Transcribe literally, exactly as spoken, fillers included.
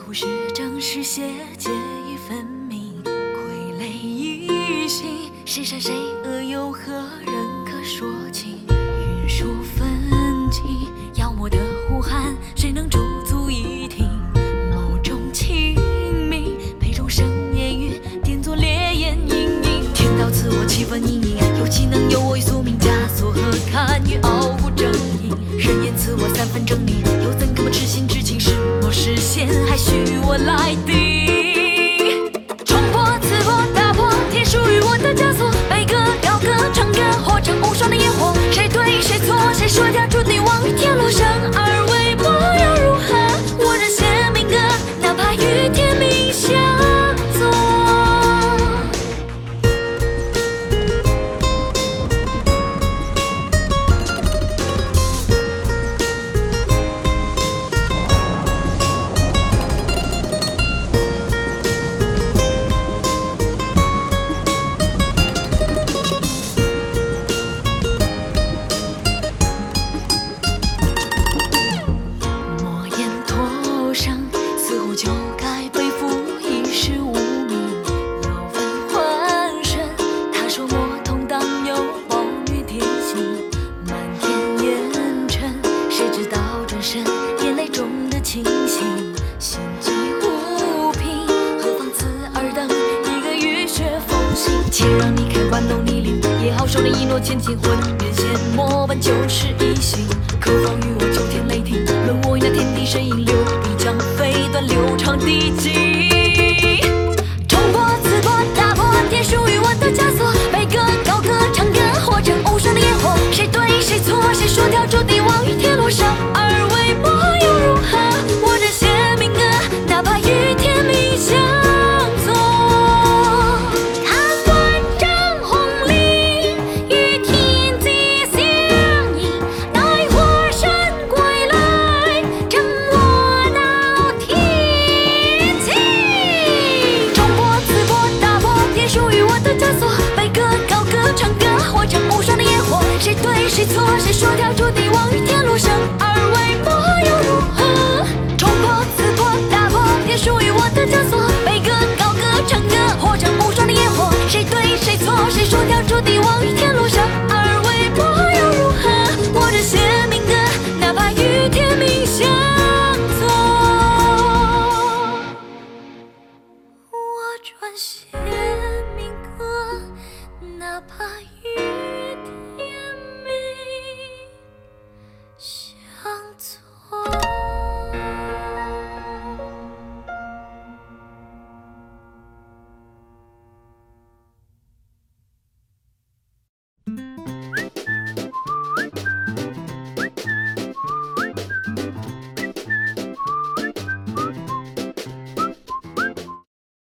乎是正是邪，介意分明，傀儡一心，谁善谁恶，有何人可说清？云树分际，妖魔的呼喊，谁能驻足一听？眸中清明，杯中生烟雨，点作烈焰盈盈。天道赐我七分阴影，又岂能由我于宿命枷锁？何堪于傲骨正义？人言赐我三分正理，又怎可不痴心之情？是魔是仙，还需我来定？冲破、刺破、打破，铁属于我的枷锁。悲歌、高歌、唱歌，化成无双的烟火。谁对谁错？谁说条注定亡于天落？生而为魔又如何？我这邪命歌，哪怕与天命相左。就该背负一世无名，有份浑身。他说魔童当有暴虐天性，漫天烟尘，谁知道转身眼泪中的清醒？心机无凭，何妨此二等一个浴血奉行？且让你看玩弄逆鳞，也好收敛一诺千金魂。原先魔本就是一心，可否与我九天雷霆？论我与那天地神影流，必将飞断流长地际。冲破、刺破、打破，天属于我的枷锁。悲歌、高歌、唱歌，化成无双的烟火。谁对谁错？谁说条注定亡于天落？生而为魔又如何？我这邪命歌，哪怕与天命相左。看万丈红绫，与天际相映，待火神归来，趁我闹天际。冲破、刺破、打破，天属于我的枷锁。悲歌、高歌、唱歌，化成无双的烟火。谁对谁错？